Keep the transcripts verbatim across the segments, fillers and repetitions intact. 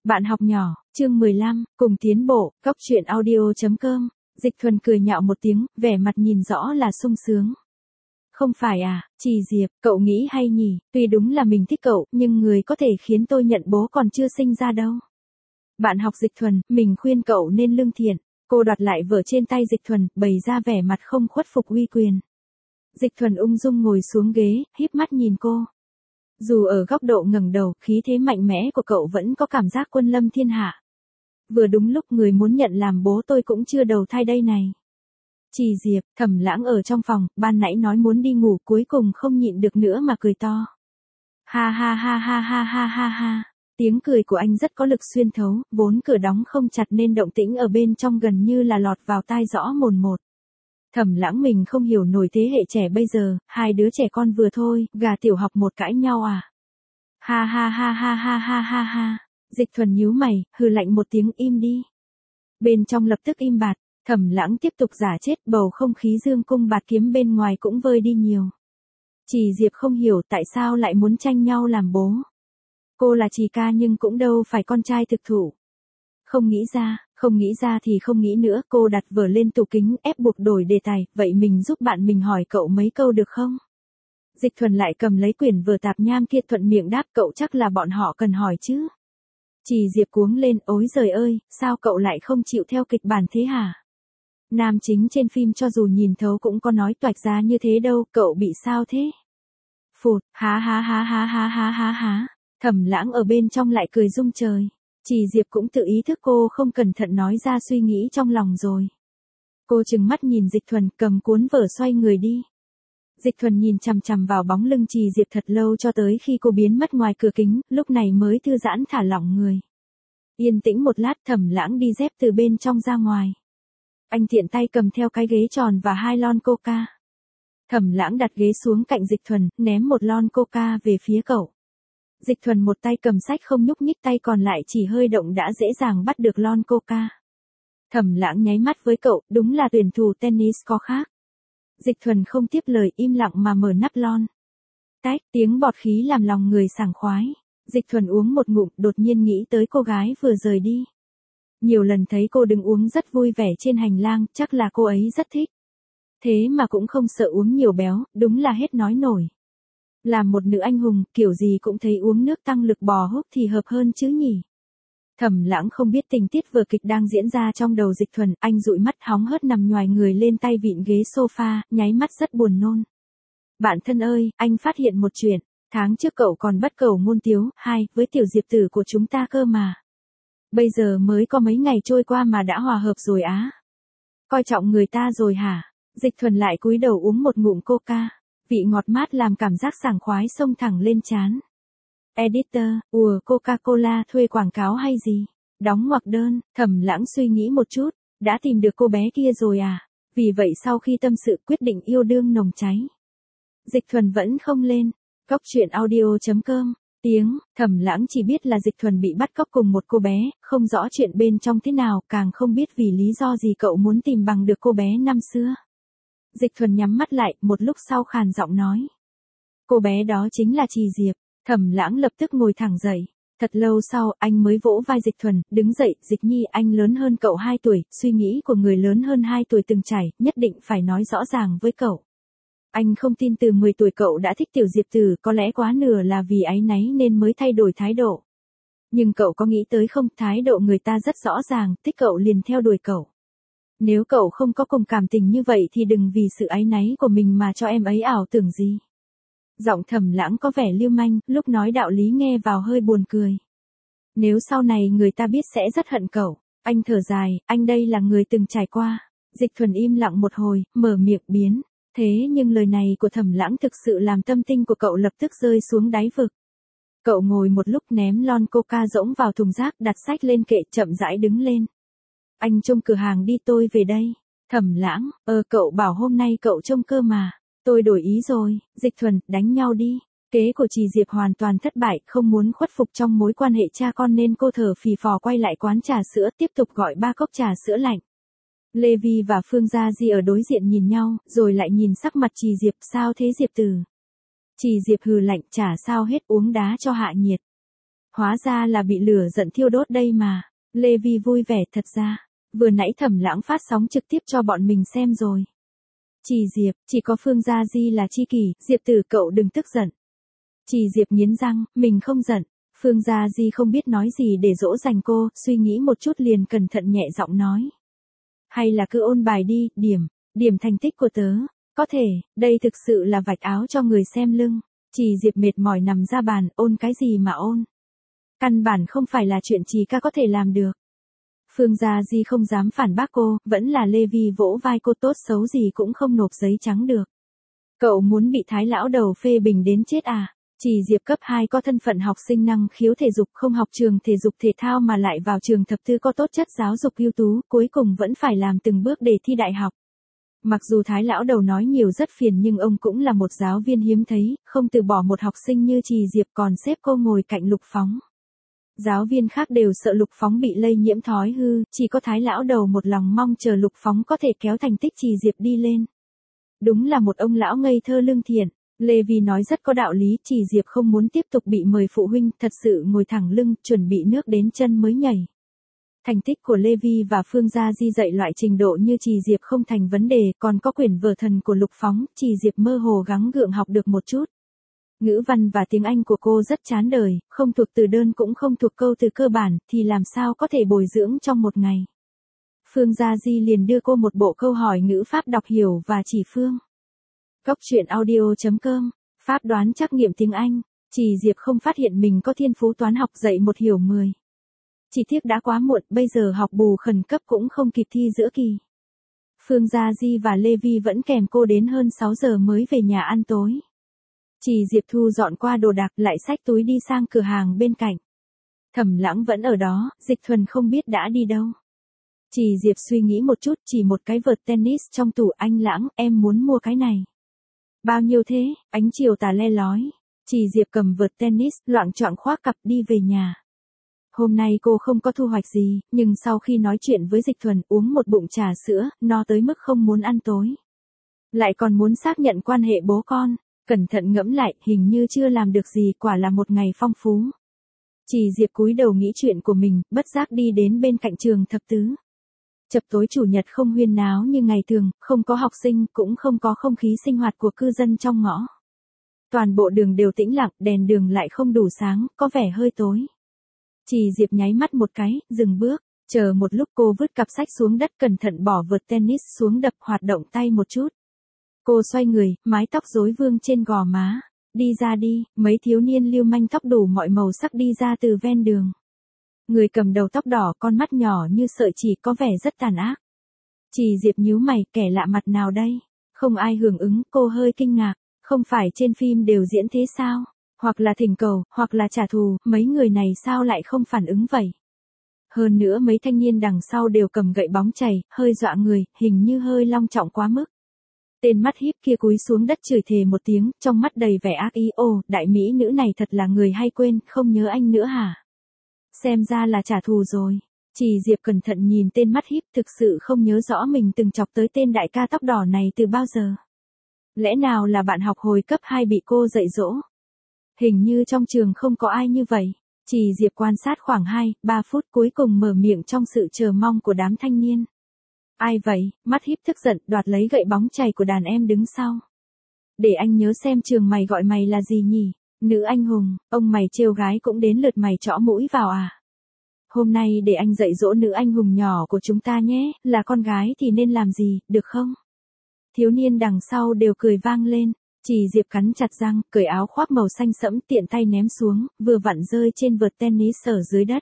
Bạn học nhỏ, chương mười lăm, cùng tiến bộ, góc truyện audio chấm com. Dịch Thuần cười nhạo một tiếng, vẻ mặt nhìn rõ là sung sướng. Không phải à, Trì Diệp, cậu nghĩ hay nhỉ, tuy đúng là mình thích cậu, nhưng người có thể khiến tôi nhận bố còn chưa sinh ra đâu. Bạn học Dịch Thuần, mình khuyên cậu nên lương thiện. Cô đoạt lại vở trên tay Dịch Thuần, bày ra vẻ mặt không khuất phục uy quyền. Dịch Thuần ung dung ngồi xuống ghế, híp mắt nhìn cô. Dù ở góc độ ngẩng đầu, khí thế mạnh mẽ của cậu vẫn có cảm giác quân lâm thiên hạ. Vừa đúng lúc người muốn nhận làm bố tôi cũng chưa đầu thai đây này. Trì Diệp, Thẩm Lãng ở trong phòng, ban nãy nói muốn đi ngủ, cuối cùng không nhịn được nữa mà cười to. Ha ha ha ha ha ha ha ha. Tiếng cười của anh rất có lực xuyên thấu, vốn cửa đóng không chặt nên động tĩnh ở bên trong gần như là lọt vào tai rõ mồn một. Thẩm Lãng mình không hiểu nổi thế hệ trẻ bây giờ, hai đứa trẻ con vừa thôi, gà tiểu học một cãi nhau à. Ha ha ha ha ha ha ha ha. Dịch Thuần nhíu mày, hừ lạnh một tiếng, im đi. Bên trong lập tức im bặt, Thẩm Lãng tiếp tục giả chết, bầu không khí dương cung bạt kiếm bên ngoài cũng vơi đi nhiều. Trì Diệp không hiểu tại sao lại muốn tranh nhau làm bố. Cô là Trì ca nhưng cũng đâu phải con trai thực thụ. Không nghĩ ra, không nghĩ ra thì không nghĩ nữa, cô đặt vở lên tủ kính, ép buộc đổi đề tài, vậy mình giúp bạn mình hỏi cậu mấy câu được không? Dịch Thuần lại cầm lấy quyển vở tạp nham kia, thuận miệng đáp, cậu chắc là bọn họ cần hỏi chứ. Trì Diệp cuống lên, ối giời ơi, sao cậu lại không chịu theo kịch bản thế hả? Nam chính trên phim cho dù nhìn thấu cũng có nói toạch ra như thế đâu, cậu bị sao thế? Phụt, há há há há há há há há. Thẩm Lãng ở bên trong lại cười rung trời. Trì Diệp cũng tự ý thức cô không cẩn thận nói ra suy nghĩ trong lòng rồi. Cô trừng mắt nhìn Dịch Thuần, cầm cuốn vở xoay người đi. Dịch Thuần nhìn chằm chằm vào bóng lưng Trì Diệp thật lâu cho tới khi cô biến mất ngoài cửa kính, lúc này mới thư giãn thả lỏng người. Yên tĩnh một lát, Thẩm Lãng đi dép từ bên trong ra ngoài. Anh tiện tay cầm theo cái ghế tròn và hai lon coca. Thẩm Lãng đặt ghế xuống cạnh Dịch Thuần, ném một lon coca về phía cậu. Dịch Thuần một tay cầm sách không nhúc nhích, tay còn lại chỉ hơi động đã dễ dàng bắt được lon coca. Thẩm Lãng nháy mắt với cậu, đúng là tuyển thủ tennis có khác. Dịch Thuần không tiếp lời, im lặng mà mở nắp lon. Tách, tiếng bọt khí làm lòng người sảng khoái. Dịch Thuần uống một ngụm, đột nhiên nghĩ tới cô gái vừa rời đi. Nhiều lần thấy cô đứng uống rất vui vẻ trên hành lang, chắc là cô ấy rất thích. Thế mà cũng không sợ uống nhiều béo, đúng là hết nói nổi. Làm một nữ anh hùng, kiểu gì cũng thấy uống nước tăng lực bò húc thì hợp hơn chứ nhỉ. Thẩm Lãng không biết tình tiết vở kịch đang diễn ra trong đầu Dịch Thuần, anh dụi mắt hóng hớt nằm nhoài người lên tay vịn ghế sofa, nháy mắt rất buồn nôn. Bạn thân ơi, anh phát hiện một chuyện, tháng trước cậu còn bắt cầu ngôn tiếu, hai, với tiểu Diệp tử của chúng ta cơ mà. Bây giờ mới có mấy ngày trôi qua mà đã hòa hợp rồi á. Coi trọng người ta rồi hả? Dịch Thuần lại cúi đầu uống một ngụm coca. Vị ngọt mát làm cảm giác sảng khoái xông thẳng lên trán. Editor, ùa Coca-Cola thuê quảng cáo hay gì? Đóng ngoặc đơn, Thẩm Lãng suy nghĩ một chút, đã tìm được cô bé kia rồi à? Vì vậy sau khi tâm sự quyết định yêu đương nồng cháy. Dịch Thuần vẫn không lên. Góc truyện audio chấm com. Tiếng, Thẩm Lãng chỉ biết là Dịch Thuần bị bắt cóc cùng một cô bé, không rõ chuyện bên trong thế nào, càng không biết vì lý do gì cậu muốn tìm bằng được cô bé năm xưa. Dịch Thuần nhắm mắt lại, một lúc sau khàn giọng nói. Cô bé đó chính là Trì Diệp. Thẩm Lãng lập tức ngồi thẳng dậy. Thật lâu sau, anh mới vỗ vai Dịch Thuần, đứng dậy, Dịch Nhi, anh lớn hơn cậu hai tuổi, suy nghĩ của người lớn hơn hai tuổi từng trải, nhất định phải nói rõ ràng với cậu. Anh không tin từ mười tuổi cậu đã thích tiểu Diệp tử, có lẽ quá nửa là vì áy náy nên mới thay đổi thái độ. Nhưng cậu có nghĩ tới không, thái độ người ta rất rõ ràng, thích cậu liền theo đuổi cậu. Nếu cậu không có cùng cảm tình như vậy thì đừng vì sự áy náy của mình mà cho em ấy ảo tưởng gì. Giọng Thẩm Lãng có vẻ lưu manh, lúc nói đạo lý nghe vào hơi buồn cười. Nếu sau này người ta biết sẽ rất hận cậu. Anh thở dài, anh đây là người từng trải qua. Dịch Thuần im lặng một hồi, mở miệng biến. Thế nhưng lời này của Thẩm Lãng thực sự làm tâm tinh của cậu lập tức rơi xuống đáy vực. Cậu ngồi một lúc ném lon coca rỗng vào thùng rác, đặt sách lên kệ, chậm rãi đứng lên. Anh trông cửa hàng đi, tôi về đây. Thẩm Lãng, ờ cậu bảo hôm nay cậu trông cơ mà. Tôi đổi ý rồi. Dịch Thuần, đánh nhau đi. Kế của Trì Diệp hoàn toàn thất bại, không muốn khuất phục trong mối quan hệ cha con nên cô thở phì phò quay lại quán trà sữa, tiếp tục gọi ba cốc trà sữa lạnh. Lê Vi và Phương Gia Di ở đối diện nhìn nhau, rồi lại nhìn sắc mặt Trì Diệp, sao thế Diệp tử? Trì Diệp hừ lạnh, chả sao hết, uống đá cho hạ nhiệt. Hóa ra là bị lửa giận thiêu đốt đây mà. Lê Vi vui vẻ thật ra. Vừa nãy Thẩm Lãng phát sóng trực tiếp cho bọn mình xem rồi. Trì Diệp, chỉ có Phương Gia Di là chi kỷ, Diệp tử cậu đừng tức giận. Trì Diệp nghiến răng, mình không giận. Phương Gia Di không biết nói gì để dỗ dành cô, suy nghĩ một chút liền cẩn thận nhẹ giọng nói. Hay là cứ ôn bài đi, điểm, điểm thành tích của tớ. Có thể, đây thực sự là vạch áo cho người xem lưng. Trì Diệp mệt mỏi nằm ra bàn, ôn cái gì mà ôn. Căn bản không phải là chuyện Trì ca có thể làm được. Phương Gia Di không dám phản bác cô, vẫn là Lê Vi vỗ vai cô, tốt xấu gì cũng không nộp giấy trắng được. Cậu muốn bị Thái lão đầu phê bình đến chết à? Trì Diệp cấp hai có thân phận học sinh năng khiếu thể dục, không học trường thể dục thể thao mà lại vào trường thập thư có tốt chất giáo dục ưu tú, cuối cùng vẫn phải làm từng bước để thi đại học. Mặc dù Thái lão đầu nói nhiều rất phiền nhưng ông cũng là một giáo viên hiếm thấy, không từ bỏ một học sinh như Trì Diệp còn xếp cô ngồi cạnh Lục Phóng. Giáo viên khác đều sợ Lục Phóng bị lây nhiễm thói hư, chỉ có Thái lão đầu một lòng mong chờ Lục Phóng có thể kéo thành tích Trì Diệp đi lên. Đúng là một ông lão ngây thơ lương thiện. Lê Vi nói rất có đạo lý, Trì Diệp không muốn tiếp tục bị mời phụ huynh, thật sự ngồi thẳng lưng, chuẩn bị nước đến chân mới nhảy. Thành tích của Lê Vi và Phương Gia Di dạy loại trình độ như Trì Diệp không thành vấn đề, còn có quyển vở thần của Lục Phóng, Trì Diệp mơ hồ gắng gượng học được một chút. Ngữ văn và tiếng Anh của cô rất chán đời, không thuộc từ đơn cũng không thuộc câu từ cơ bản, thì làm sao có thể bồi dưỡng trong một ngày. Phương Gia Di liền đưa cô một bộ câu hỏi ngữ pháp đọc hiểu và chỉ phương. Góc truyện audio chấm com, pháp đoán trắc nghiệm tiếng Anh, Trì Diệp không phát hiện mình có thiên phú toán học dạy một hiểu mười. Chỉ tiếc đã quá muộn, bây giờ học bù khẩn cấp cũng không kịp thi giữa kỳ. Phương Gia Di và Lê Vi vẫn kèm cô đến hơn sáu giờ mới về nhà ăn tối. Trì Diệp thu dọn qua đồ đạc lại xách túi đi sang cửa hàng bên cạnh. Thẩm Lãng vẫn ở đó, Dịch Thuần không biết đã đi đâu. Trì Diệp suy nghĩ một chút, chỉ một cái vợt tennis trong tủ, anh Lãng, em muốn mua cái này. Bao nhiêu thế? Ánh chiều tà le lói. Trì Diệp cầm vợt tennis, loạng choạng khoác cặp đi về nhà. Hôm nay cô không có thu hoạch gì, nhưng sau khi nói chuyện với Dịch Thuần uống một bụng trà sữa, no tới mức không muốn ăn tối. Lại còn muốn xác nhận quan hệ bố con. Cẩn thận ngẫm lại, hình như chưa làm được gì, quả là một ngày phong phú. Trì Diệp cúi đầu nghĩ chuyện của mình, bất giác đi đến bên cạnh trường thập tứ. Chập tối chủ nhật không huyên náo như ngày thường, không có học sinh, cũng không có không khí sinh hoạt của cư dân trong ngõ. Toàn bộ đường đều tĩnh lặng, đèn đường lại không đủ sáng, có vẻ hơi tối. Trì Diệp nháy mắt một cái, dừng bước, chờ một lúc cô vứt cặp sách xuống đất, cẩn thận bỏ vợt tennis xuống đập, hoạt động tay một chút. Cô xoay người, mái tóc rối vương trên gò má. Đi ra đi, mấy thiếu niên lưu manh tóc đủ mọi màu sắc đi ra từ ven đường. Người cầm đầu tóc đỏ, con mắt nhỏ như sợi chỉ, có vẻ rất tàn ác. Trì Diệp nhíu mày, kẻ lạ mặt nào đây? Không ai hưởng ứng, cô hơi kinh ngạc. Không phải trên phim đều diễn thế sao? Hoặc là thỉnh cầu, hoặc là trả thù, mấy người này sao lại không phản ứng vậy? Hơn nữa mấy thanh niên đằng sau đều cầm gậy bóng chày, hơi dọa người, hình như hơi long trọng quá mức. Tên mắt híp kia cúi xuống đất chửi thề một tiếng, trong mắt đầy vẻ ác ý. Ồ, đại mỹ nữ này thật là người hay quên, không nhớ anh nữa hả? Xem ra là trả thù rồi. Trì Diệp cẩn thận nhìn tên mắt híp, thực sự không nhớ rõ mình từng chọc tới tên đại ca tóc đỏ này từ bao giờ. Lẽ nào là bạn học hồi cấp hai bị cô dạy dỗ? Hình như trong trường không có ai như vậy. Trì Diệp quan sát khoảng hai, ba phút cuối cùng mở miệng trong sự chờ mong của đám thanh niên. Ai vậy? Mắt híp tức giận, đoạt lấy gậy bóng chày của đàn em đứng sau. Để anh nhớ xem trường mày gọi mày là gì nhỉ? Nữ anh hùng, ông mày trêu gái cũng đến lượt mày trõ mũi vào à? Hôm nay để anh dạy dỗ nữ anh hùng nhỏ của chúng ta nhé, là con gái thì nên làm gì, được không? Thiếu niên đằng sau đều cười vang lên. Trì Diệp cắn chặt răng, cởi áo khoác màu xanh sẫm, tiện tay ném xuống, vừa vặn rơi trên vợt tennis ở dưới đất.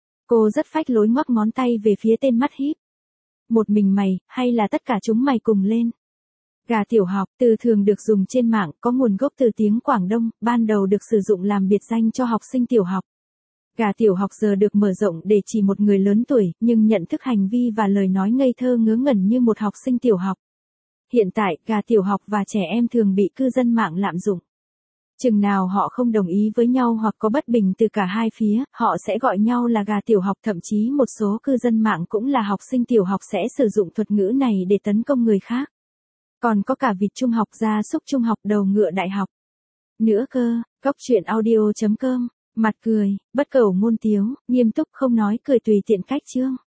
Cô rất phách lối ngoắc ngón tay về phía tên mắt híp. Một mình mày, hay là tất cả chúng mày cùng lên? Gà tiểu học, từ thường được dùng trên mạng, có nguồn gốc từ tiếng Quảng Đông, ban đầu được sử dụng làm biệt danh cho học sinh tiểu học. Gà tiểu học giờ được mở rộng để chỉ một người lớn tuổi, nhưng nhận thức hành vi và lời nói ngây thơ ngớ ngẩn như một học sinh tiểu học. Hiện tại, gà tiểu học và trẻ em thường bị cư dân mạng lạm dụng. Chừng nào họ không đồng ý với nhau hoặc có bất bình từ cả hai phía, họ sẽ gọi nhau là gà tiểu học, thậm chí một số cư dân mạng cũng là học sinh tiểu học sẽ sử dụng thuật ngữ này để tấn công người khác. Còn có cả vịt trung học, gia súc trung học, đầu ngựa đại học. Nữa cơ, góc truyện audio chấm com Mặt cười, bất cẩu ngôn tiếu, nghiêm túc không nói cười tùy tiện cách trương.